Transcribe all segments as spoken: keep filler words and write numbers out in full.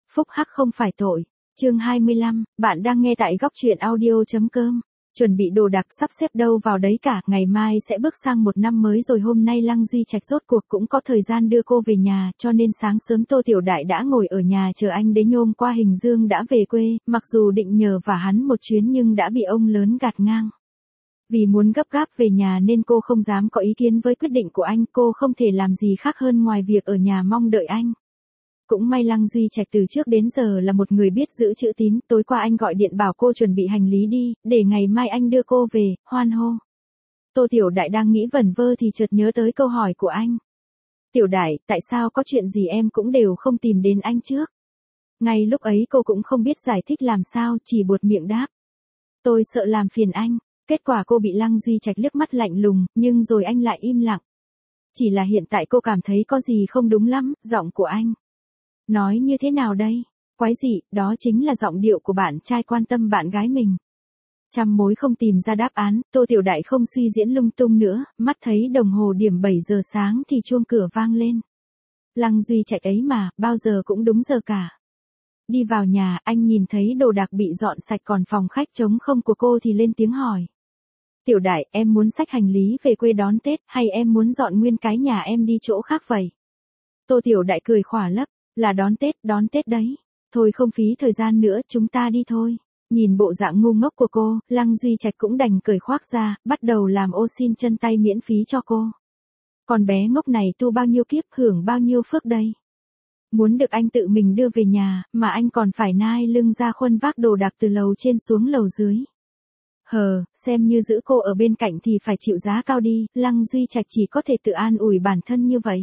phúc hắc không phải tội. Chương hai mươi lăm, bạn đang nghe tại góc truyện audio.com. Chuẩn bị đồ đạc sắp xếp đâu vào đấy cả, ngày mai sẽ bước sang một năm mới rồi. Hôm nay Lăng Duy Trạch rốt cuộc cũng có thời gian đưa cô về nhà, cho nên sáng sớm Tô Tiểu Đại đã ngồi ở nhà chờ anh đến. Nhôm qua Hình Dương đã về quê, mặc dù định nhờ vả hắn một chuyến nhưng đã bị ông lớn gạt ngang. Vì muốn gấp gáp về nhà nên cô không dám có ý kiến với quyết định của anh, cô không thể làm gì khác hơn ngoài việc ở nhà mong đợi anh. Cũng may Lăng Duy Trạch từ trước đến giờ là một người biết giữ chữ tín, tối qua anh gọi điện bảo cô chuẩn bị hành lý đi, để ngày mai anh đưa cô về, hoan hô. Tô Tiểu Đại đang nghĩ vẩn vơ thì chợt nhớ tới câu hỏi của anh. Tiểu Đại, tại sao có chuyện gì em cũng đều không tìm đến anh trước? Ngay lúc ấy cô cũng không biết giải thích làm sao, chỉ buột miệng đáp. Tôi sợ làm phiền anh. Kết quả cô bị Lăng Duy Trạch liếc mắt lạnh lùng, nhưng rồi anh lại im lặng. Chỉ là hiện tại cô cảm thấy có gì không đúng lắm, giọng của anh. Nói như thế nào đây? Quái dị, đó chính là giọng điệu của bạn trai quan tâm bạn gái mình. Trăm mối không tìm ra đáp án, Tô Tiểu Đại không suy diễn lung tung nữa, mắt thấy đồng hồ điểm bảy giờ sáng thì chuông cửa vang lên. Lăng Duy Trạch ấy mà, bao giờ cũng đúng giờ cả. Đi vào nhà, anh nhìn thấy đồ đạc bị dọn sạch còn phòng khách trống không của cô thì lên tiếng hỏi. Tiểu Đại, em muốn xách hành lý về quê đón Tết, hay em muốn dọn nguyên cái nhà em đi chỗ khác vậy? Tô Tiểu Đại cười khỏa lấp, là đón Tết, đón Tết đấy. Thôi không phí thời gian nữa, chúng ta đi thôi. Nhìn bộ dạng ngu ngốc của cô, Lăng Duy Trạch cũng đành cởi khoác ra, bắt đầu làm ô xin chân tay miễn phí cho cô. Con bé ngốc này tu bao nhiêu kiếp hưởng bao nhiêu phước đây. Muốn được anh tự mình đưa về nhà, mà anh còn phải nai lưng ra khuân vác đồ đạc từ lầu trên xuống lầu dưới. Hờ, xem như giữ cô ở bên cạnh thì phải chịu giá cao đi, Lăng Duy Trạch chỉ có thể tự an ủi bản thân như vậy.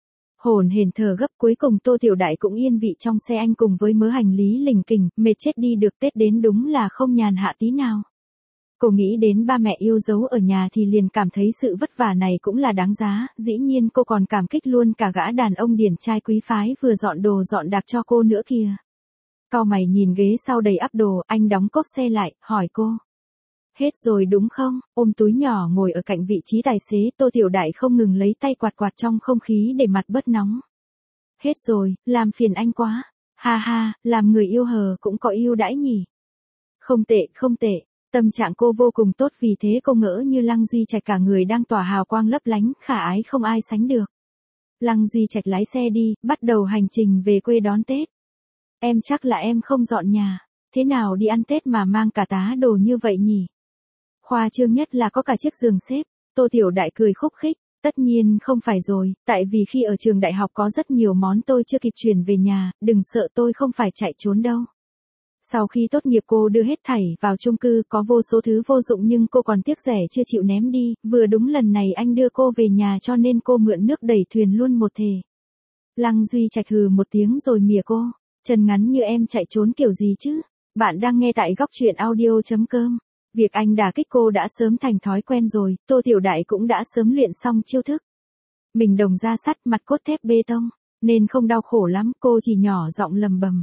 Hồn hển thở gấp, cuối cùng Tô Tiểu Đại cũng yên vị trong xe anh cùng với mớ hành lý lỉnh kỉnh, mệt chết đi được. Tết đến đúng là không nhàn hạ tí nào. Cô nghĩ đến ba mẹ yêu dấu ở nhà thì liền cảm thấy sự vất vả này cũng là đáng giá, dĩ nhiên cô còn cảm kích luôn cả gã đàn ông điển trai quý phái vừa dọn đồ dọn đạc cho cô nữa kìa. Cau mày nhìn ghế sau đầy ắp đồ, anh đóng cốp xe lại, hỏi cô. Hết rồi đúng không? Ôm túi nhỏ ngồi ở cạnh vị trí tài xế, Tô Tiểu Đại không ngừng lấy tay quạt quạt trong không khí để mặt bớt nóng. Hết rồi, làm phiền anh quá. Ha ha, làm người yêu hờ cũng có yêu đãi nhỉ. Không tệ, không tệ. Tâm trạng cô vô cùng tốt, vì thế cô ngỡ như Lăng Duy Trạch cả người đang tỏa hào quang lấp lánh, khả ái không ai sánh được. Lăng Duy Trạch lái xe đi, bắt đầu hành trình về quê đón Tết. Em chắc là em không dọn nhà. Thế nào đi ăn Tết mà mang cả tá đồ như vậy nhỉ? Khoa trương nhất là có cả chiếc giường xếp. Tô Tiểu Đại cười khúc khích. Tất nhiên không phải rồi, tại vì khi ở trường đại học có rất nhiều món tôi chưa kịp chuyển về nhà, đừng sợ tôi không phải chạy trốn đâu. Sau khi tốt nghiệp cô đưa hết thảy vào chung cư, có vô số thứ vô dụng nhưng cô còn tiếc rẻ chưa chịu ném đi, vừa đúng lần này anh đưa cô về nhà cho nên cô mượn nước đẩy thuyền luôn một thể. Lăng Duy Trạch hừ một tiếng rồi mỉa cô, chân ngắn như em chạy trốn kiểu gì chứ? Bạn đang nghe tại góc truyện audio.com. Việc anh đả kích cô đã sớm thành thói quen rồi, Tô Tiểu Đại cũng đã sớm luyện xong chiêu thức. Mình đồng da sắt, mặt cốt thép bê tông, nên không đau khổ lắm, cô chỉ nhỏ giọng lầm bầm.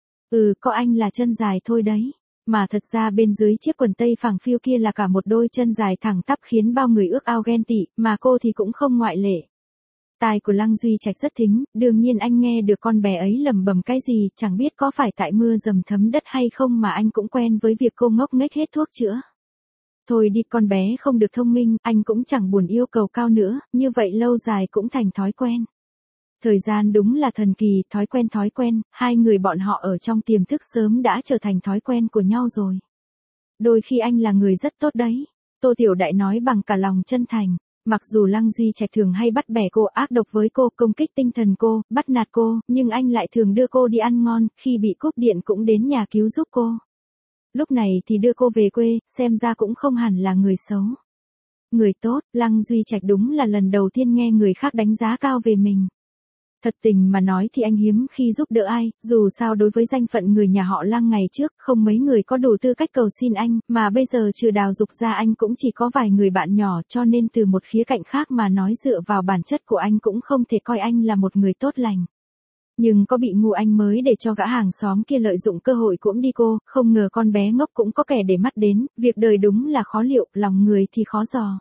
Ừ, có anh là chân dài thôi đấy. Mà thật ra bên dưới chiếc quần tây phẳng phiu kia là cả một đôi chân dài thẳng tắp khiến bao người ước ao ghen tị, mà cô thì cũng không ngoại lệ. Tai của Lăng Duy Trạch rất thính, đương nhiên anh nghe được con bé ấy lầm bầm cái gì, chẳng biết có phải tại mưa dầm thấm đất hay không mà anh cũng quen với việc cô ngốc nghếch hết thuốc chữa. Thôi đi, con bé không được thông minh, anh cũng chẳng buồn yêu cầu cao nữa, như vậy lâu dài cũng thành thói quen. Thời gian đúng là thần kỳ, thói quen thói quen, hai người bọn họ ở trong tiềm thức sớm đã trở thành thói quen của nhau rồi. Đôi khi anh là người rất tốt đấy, Tô Tiểu Đại nói bằng cả lòng chân thành. Mặc dù Lăng Duy Trạch thường hay bắt bẻ cô, ác độc với cô, công kích tinh thần cô, bắt nạt cô, nhưng anh lại thường đưa cô đi ăn ngon, khi bị cúp điện cũng đến nhà cứu giúp cô. Lúc này thì đưa cô về quê, xem ra cũng không hẳn là người xấu. Người tốt, Lăng Duy Trạch đúng là lần đầu tiên nghe người khác đánh giá cao về mình. Thật tình mà nói thì anh hiếm khi giúp đỡ ai, dù sao đối với danh phận người nhà họ Lăng ngày trước, không mấy người có đủ tư cách cầu xin anh, mà bây giờ trừ Đào Dục ra anh cũng chỉ có vài người bạn nhỏ, cho nên từ một khía cạnh khác mà nói dựa vào bản chất của anh cũng không thể coi anh là một người tốt lành. Nhưng có bị ngu anh mới để cho gã hàng xóm kia lợi dụng cơ hội cưỡng đi cô, không ngờ con bé ngốc cũng có kẻ để mắt đến, việc đời đúng là khó liệu, lòng người thì khó dò.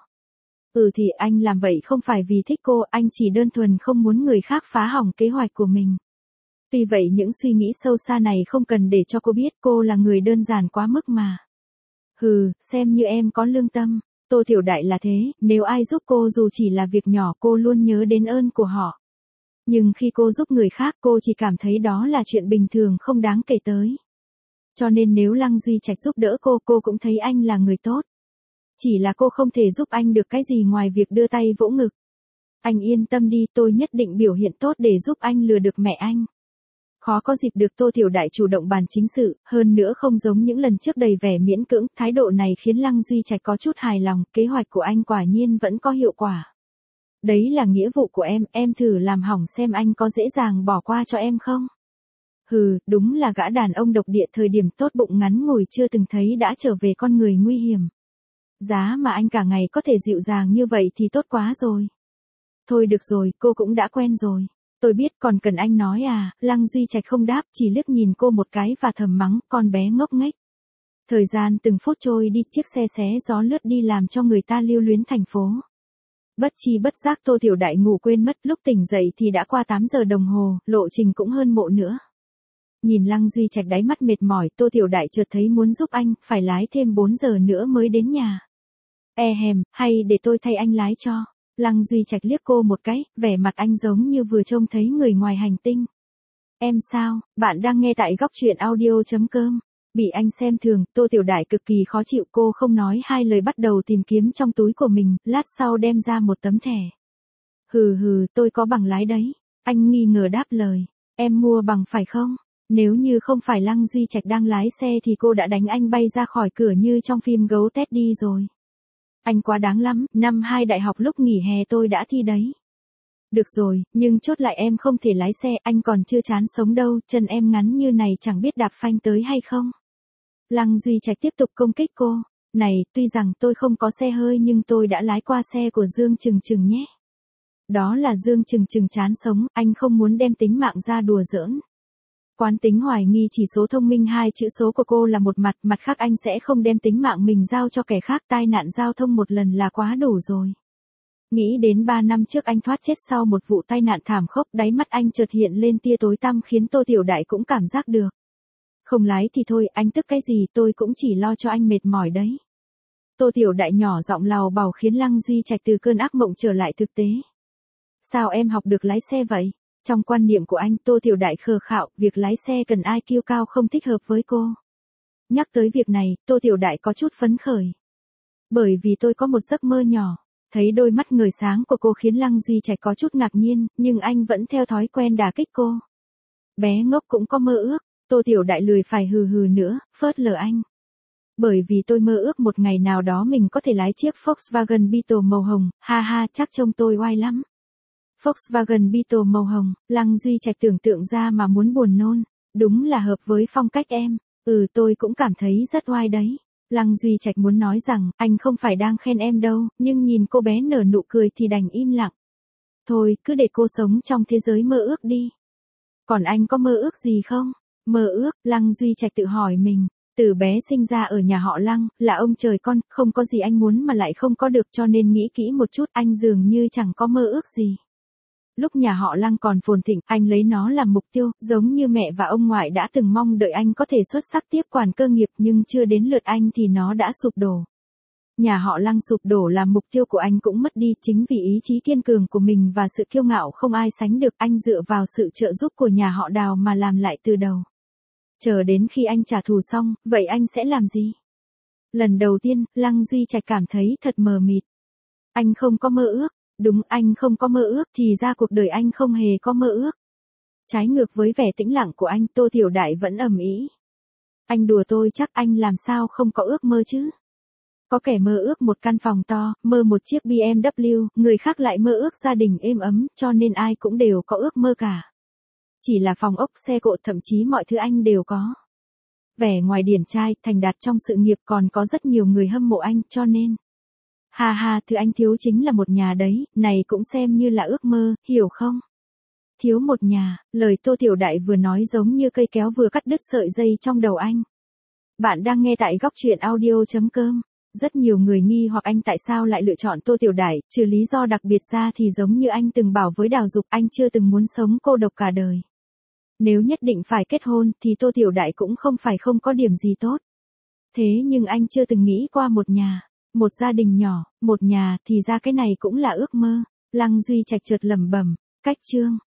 Ừ thì anh làm vậy không phải vì thích cô, anh chỉ đơn thuần không muốn người khác phá hỏng kế hoạch của mình. Tuy vậy những suy nghĩ sâu xa này không cần để cho cô biết, cô là người đơn giản quá mức mà. Hừ, xem như em có lương tâm. Tô Tiểu Đại là thế, nếu ai giúp cô dù chỉ là việc nhỏ cô luôn nhớ đến ơn của họ. Nhưng khi cô giúp người khác cô chỉ cảm thấy đó là chuyện bình thường không đáng kể tới. Cho nên nếu Lăng Duy Trạch giúp đỡ cô, cô cũng thấy anh là người tốt. Chỉ là cô không thể giúp anh được cái gì ngoài việc đưa tay vỗ ngực. Anh yên tâm đi, tôi nhất định biểu hiện tốt để giúp anh lừa được mẹ anh. Khó có dịp được Tô Tiểu Đại chủ động bàn chính sự, hơn nữa không giống những lần trước đầy vẻ miễn cưỡng, thái độ này khiến Lăng Duy Trạch có chút hài lòng, kế hoạch của anh quả nhiên vẫn có hiệu quả. Đấy là nghĩa vụ của em, em thử làm hỏng xem anh có dễ dàng bỏ qua cho em không? Hừ, đúng là gã đàn ông độc địa, thời điểm tốt bụng ngắn ngủi chưa từng thấy đã trở về con người nguy hiểm. Giá mà anh cả ngày có thể dịu dàng như vậy thì tốt quá rồi. Thôi được rồi, cô cũng đã quen rồi. Tôi biết, còn cần anh nói à? Lăng Duy Trạch không đáp, chỉ liếc nhìn cô một cái và thầm mắng, con bé ngốc nghếch. Thời gian từng phút trôi đi, chiếc xe xé gió lướt đi làm cho người ta lưu luyến thành phố. Bất chi bất giác Tô Tiểu Đại ngủ quên mất, lúc tỉnh dậy thì đã qua tám giờ đồng hồ, lộ trình cũng hơn mộ nữa. Nhìn Lăng Duy Trạch đáy mắt mệt mỏi, Tô Tiểu Đại chợt thấy muốn giúp anh, phải lái thêm bốn giờ nữa mới đến nhà. E hèm, hay để tôi thay anh lái cho. Lăng Duy Trạch liếc cô một cái, vẻ mặt anh giống như vừa trông thấy người ngoài hành tinh. Em sao, bạn đang nghe tại góc truyện audio chấm com. Bị anh xem thường, Tô Tiểu Đại cực kỳ khó chịu, cô không nói hai lời bắt đầu tìm kiếm trong túi của mình, lát sau đem ra một tấm thẻ. Hừ hừ, tôi có bằng lái đấy. Anh nghi ngờ đáp lời. Em mua bằng phải không? Nếu như không phải Lăng Duy Trạch đang lái xe thì cô đã đánh anh bay ra khỏi cửa như trong phim Gấu Teddy rồi. Anh quá đáng lắm, năm hai đại học lúc nghỉ hè tôi đã thi đấy. Được rồi, nhưng chốt lại em không thể lái xe, anh còn chưa chán sống đâu, chân em ngắn như này chẳng biết đạp phanh tới hay không. Lăng Duy Trạch tiếp tục công kích cô. Này, tuy rằng tôi không có xe hơi nhưng tôi đã lái qua xe của Dương Trừng Trừng nhé. Đó là Dương Trừng Trừng chán sống, anh không muốn đem tính mạng ra đùa giỡn. Quán tính hoài nghi chỉ số thông minh hai chữ số của cô là một mặt, mặt khác anh sẽ không đem tính mạng mình giao cho kẻ khác, tai nạn giao thông một lần là quá đủ rồi. Nghĩ đến ba năm trước anh thoát chết sau một vụ tai nạn thảm khốc, đáy mắt anh chợt hiện lên tia tối tăm khiến Tô Tiểu Đại cũng cảm giác được. Không lái thì thôi, anh tức cái gì, tôi cũng chỉ lo cho anh mệt mỏi đấy. Tô Tiểu Đại nhỏ giọng lào bào khiến Lăng Duy Trạch từ cơn ác mộng trở lại thực tế. Sao em học được lái xe vậy? Trong quan niệm của anh, Tô Tiểu Đại khờ khạo, việc lái xe cần i kiu cao không thích hợp với cô. Nhắc tới việc này, Tô Tiểu Đại có chút phấn khởi. Bởi vì tôi có một giấc mơ nhỏ. Thấy đôi mắt ngời sáng của cô khiến Lăng Duy Trạch có chút ngạc nhiên, nhưng anh vẫn theo thói quen đả kích cô. Bé ngốc cũng có mơ ước, Tô Tiểu Đại lười phải hừ hừ nữa, phớt lờ anh. Bởi vì tôi mơ ước một ngày nào đó mình có thể lái chiếc Volkswagen Beetle màu hồng, ha ha, chắc trông tôi oai lắm. Volkswagen Beetle màu hồng, Lăng Duy Trạch tưởng tượng ra mà muốn buồn nôn, đúng là hợp với phong cách em, ừ tôi cũng cảm thấy rất oai đấy. Lăng Duy Trạch muốn nói rằng, anh không phải đang khen em đâu, nhưng nhìn cô bé nở nụ cười thì đành im lặng. Thôi, cứ để cô sống trong thế giới mơ ước đi. Còn anh có mơ ước gì không? Mơ ước, Lăng Duy Trạch tự hỏi mình. Từ bé sinh ra ở nhà họ Lăng, là ông trời con, không có gì anh muốn mà lại không có được, cho nên nghĩ kỹ một chút, anh dường như chẳng có mơ ước gì. Lúc nhà họ Lăng còn phồn thịnh, anh lấy nó làm mục tiêu, giống như mẹ và ông ngoại đã từng mong đợi anh có thể xuất sắc tiếp quản cơ nghiệp, nhưng chưa đến lượt anh thì nó đã sụp đổ. Nhà họ Lăng sụp đổ làm mục tiêu của anh cũng mất đi, chính vì ý chí kiên cường của mình và sự kiêu ngạo không ai sánh được, anh dựa vào sự trợ giúp của nhà họ Đào mà làm lại từ đầu. Chờ đến khi anh trả thù xong, vậy anh sẽ làm gì? Lần đầu tiên, Lăng Duy Trạch cảm thấy thật mờ mịt. Anh không có mơ ước. Đúng, anh không có mơ ước, thì ra cuộc đời anh không hề có mơ ước. Trái ngược với vẻ tĩnh lặng của anh, Tô Tiểu Đại vẫn ầm ĩ. Anh đùa tôi chắc, anh làm sao không có ước mơ chứ? Có kẻ mơ ước một căn phòng to, mơ một chiếc bê em vê, người khác lại mơ ước gia đình êm ấm, cho nên ai cũng đều có ước mơ cả. Chỉ là phòng ốc, xe cộ, thậm chí mọi thứ anh đều có. Vẻ ngoài điển trai, thành đạt trong sự nghiệp, còn có rất nhiều người hâm mộ anh, cho nên... Ha ha, thứ anh thiếu chính là một nhà đấy, này cũng xem như là ước mơ, hiểu không? Thiếu một nhà, lời Tô Tiểu Đại vừa nói giống như cây kéo vừa cắt đứt sợi dây trong đầu anh. Bạn đang nghe tại góc truyện audio chấm com. Rất nhiều người nghi hoặc anh tại sao lại lựa chọn Tô Tiểu Đại, trừ lý do đặc biệt ra thì giống như anh từng bảo với Đào Dục, anh chưa từng muốn sống cô độc cả đời. Nếu nhất định phải kết hôn thì Tô Tiểu Đại cũng không phải không có điểm gì tốt. Thế nhưng anh chưa từng nghĩ qua một nhà, một gia đình nhỏ, một nhà thì ra cái này cũng là ước mơ. Lăng Duy Trạch chợt lẩm bẩm, cách chương